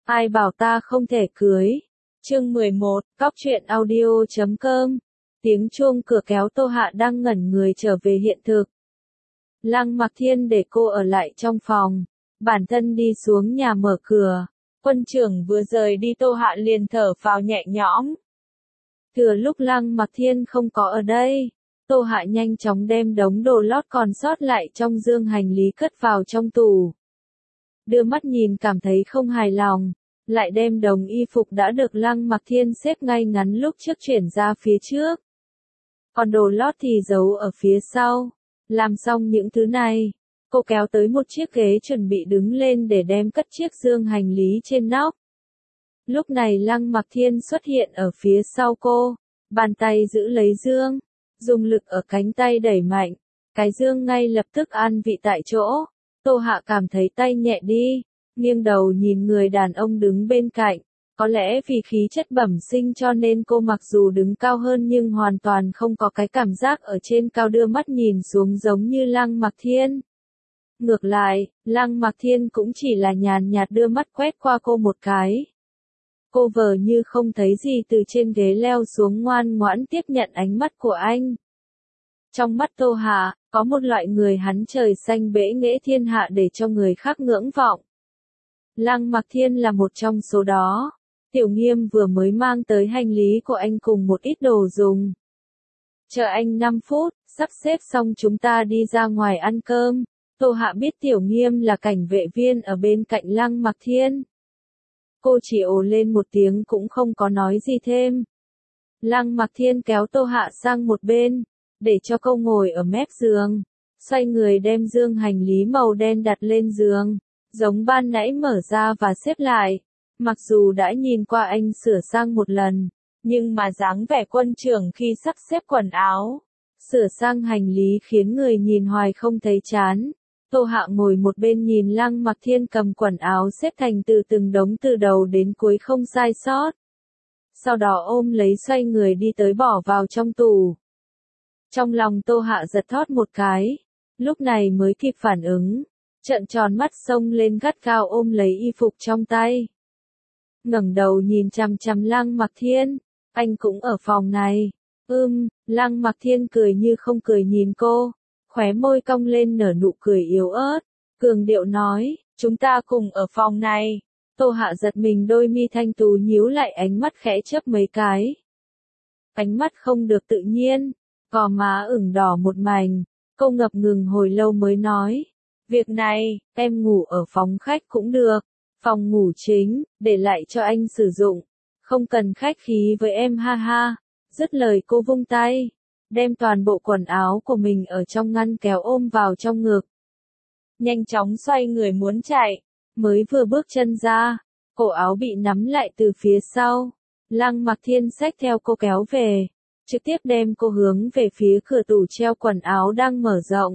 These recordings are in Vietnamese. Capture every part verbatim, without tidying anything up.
Ai bảo ta không thể cưới. Chương mười một, Cóc truyện audio chấm com. Tiếng chuông cửa kéo Tô Hạ đang ngẩn người trở về hiện thực. Lăng Mặc Thiên để cô ở lại trong phòng, bản thân đi xuống nhà mở cửa. Quân trưởng vừa rời đi, Tô Hạ liền thở phào nhẹ nhõm. Thừa lúc Lăng Mặc Thiên không có ở đây, Tô Hạ nhanh chóng đem đống đồ lót còn sót lại trong dương hành lý cất vào trong tủ. Đưa mắt nhìn cảm thấy không hài lòng, lại đem đống y phục đã được Lăng Mặc Thiên xếp ngay ngắn lúc trước chuyển ra phía trước. Còn đồ lót thì giấu ở phía sau. Làm xong những thứ này, cô kéo tới một chiếc ghế chuẩn bị đứng lên để đem cất chiếc dương hành lý trên nóc. Lúc này Lăng Mặc Thiên xuất hiện ở phía sau cô, bàn tay giữ lấy dương, dùng lực ở cánh tay đẩy mạnh, cái dương ngay lập tức an vị tại chỗ. Tô Hạ cảm thấy tay nhẹ đi, nghiêng đầu nhìn người đàn ông đứng bên cạnh. Có lẽ vì khí chất bẩm sinh cho nên cô mặc dù đứng cao hơn nhưng hoàn toàn không có cái cảm giác ở trên cao đưa mắt nhìn xuống giống như Lăng Mặc Thiên. Ngược lại, Lăng Mặc Thiên cũng chỉ là nhàn nhạt đưa mắt quét qua cô một cái. Cô vờ như không thấy gì từ trên ghế leo xuống, ngoan ngoãn tiếp nhận ánh mắt của anh. Trong mắt Tô Hạ, có một loại người hắn trời xanh bẽ nghễ thiên hạ để cho người khác ngưỡng vọng. Lăng Mặc Thiên là một trong số đó. Tiểu Nghiêm vừa mới mang tới hành lý của anh cùng một ít đồ dùng. Chờ anh năm phút, sắp xếp xong chúng ta đi ra ngoài ăn cơm. Tô Hạ biết Tiểu Nghiêm là cảnh vệ viên ở bên cạnh Lăng Mặc Thiên. Cô chỉ ồ lên một tiếng cũng không có nói gì thêm. Lăng Mặc Thiên kéo Tô Hạ sang một bên, để cho cô ngồi ở mép giường, xoay người đem dương hành lý màu đen đặt lên giường, giống ban nãy mở ra và xếp lại. Mặc dù đã nhìn qua anh sửa sang một lần, nhưng mà dáng vẻ quân trưởng khi sắp xếp quần áo, sửa sang hành lý khiến người nhìn hoài không thấy chán. Tô Hạ ngồi một bên nhìn Lăng Mặc Thiên cầm quần áo xếp thành từ từng đống từ đầu đến cuối không sai sót. Sau đó ôm lấy xoay người đi tới bỏ vào trong tủ. Trong lòng Tô Hạ giật thót một cái, lúc này mới kịp phản ứng, trợn tròn mắt xông lên gắt gao ôm lấy y phục trong tay. Ngẩng đầu nhìn chằm chằm Lăng Mặc Thiên, anh cũng ở phòng này. Ưm, Lăng Mặc Thiên cười như không cười nhìn cô, khóe môi cong lên nở nụ cười yếu ớt, cường điệu nói, chúng ta cùng ở phòng này. Tô Hạ giật mình, đôi mi thanh tú nhíu lại, ánh mắt khẽ chớp mấy cái. Ánh mắt không được tự nhiên, gò má ửng đỏ một mảnh, cô ngập ngừng hồi lâu mới nói, việc này, em ngủ ở phòng khách cũng được. Phòng ngủ chính, để lại cho anh sử dụng. Không cần khách khí với em, ha ha. Dứt lời cô vung tay, đem toàn bộ quần áo của mình ở trong ngăn kéo ôm vào trong ngực. Nhanh chóng xoay người muốn chạy, mới vừa bước chân ra, cổ áo bị nắm lại từ phía sau. Lăng Mặc Thiên xách theo cô kéo về, trực tiếp đem cô hướng về phía cửa tủ treo quần áo đang mở rộng.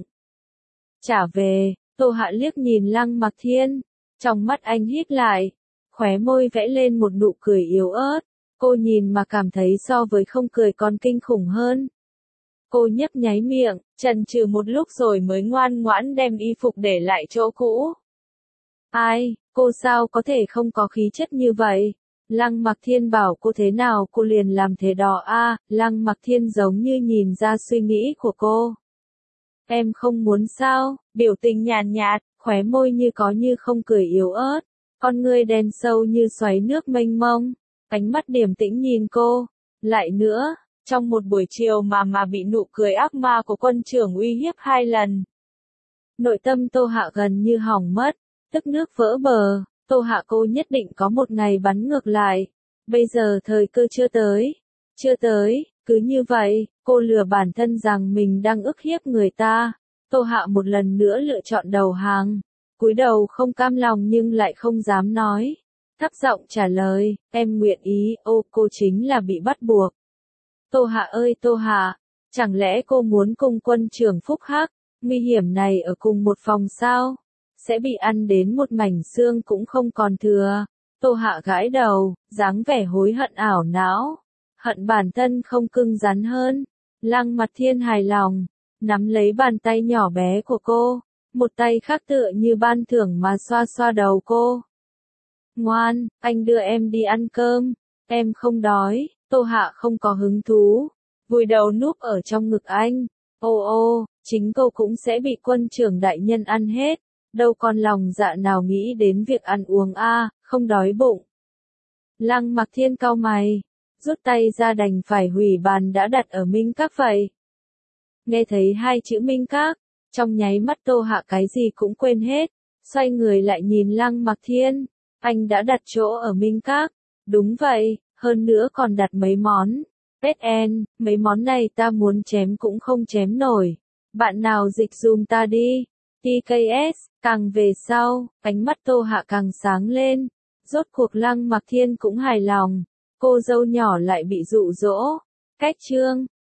Trả về, Tô Hạ liếc nhìn Lăng Mặc Thiên. Trong mắt anh hít lại, khóe môi vẽ lên một nụ cười yếu ớt, cô nhìn mà cảm thấy so với không cười còn kinh khủng hơn. Cô nhấp nháy miệng, chần chừ một lúc rồi mới ngoan ngoãn đem y phục để lại chỗ cũ. Ai, cô sao có thể không có khí chất như vậy? Lăng Mặc Thiên bảo cô thế nào cô liền làm thế đó a. À, Lăng Mặc Thiên giống như nhìn ra suy nghĩ của cô. Em không muốn sao? Biểu tình nhàn nhạt, khóe môi như có như không cười yếu ớt, con ngươi đen sâu như xoáy nước mênh mông, ánh mắt điềm tĩnh nhìn cô. Lại nữa, trong một buổi chiều mà mà bị nụ cười ác ma của quân trưởng uy hiếp hai lần. Nội tâm Tô Hạ gần như hỏng mất, tức nước vỡ bờ. Tô Hạ cô nhất định có một ngày bắn ngược lại. Bây giờ thời cơ chưa tới. Chưa tới, cứ như vậy, cô lừa bản thân rằng mình đang ức hiếp người ta. Tô Hạ một lần nữa lựa chọn đầu hàng. Cúi đầu không cam lòng nhưng lại không dám nói. Thấp giọng trả lời, em nguyện ý. Ô, cô chính là bị bắt buộc. Tô Hạ ơi Tô Hạ, chẳng lẽ cô muốn cùng quân trưởng phúc hắc, nguy hiểm này ở cùng một phòng sao? Sẽ bị ăn đến một mảnh xương cũng không còn thừa. Tô Hạ gãi đầu, dáng vẻ hối hận ảo não. Hận bản thân không cứng rắn hơn. Lăng Mặc Thiên hài lòng, nắm lấy bàn tay nhỏ bé của cô, một tay khác tựa như ban thưởng mà xoa xoa đầu cô. Ngoan, anh đưa em đi ăn cơm. Em không đói. Tô Hạ không có hứng thú. Vùi đầu núp ở trong ngực anh. Ô ô, chính cô cũng sẽ bị quân trưởng đại nhân ăn hết. Đâu còn lòng dạ nào nghĩ đến việc ăn uống a, à, không đói bụng. Lăng Mặc Thiên cau mày. Rút tay ra đành phải hủy bàn đã đặt ở Minh Các vậy. Nghe thấy hai chữ Minh Các, trong nháy mắt Tô Hạ cái gì cũng quên hết. Xoay người lại nhìn Lăng Mặc Thiên. Anh đã đặt chỗ ở Minh Các. Đúng vậy, hơn nữa còn đặt mấy món. ét en, mấy món này ta muốn chém cũng không chém nổi. Bạn nào dịch dùm ta đi. tê ca ét, càng về sau, ánh mắt Tô Hạ càng sáng lên. Rốt cuộc Lăng Mặc Thiên cũng hài lòng. Cô dâu nhỏ lại bị dụ dỗ. Cách chương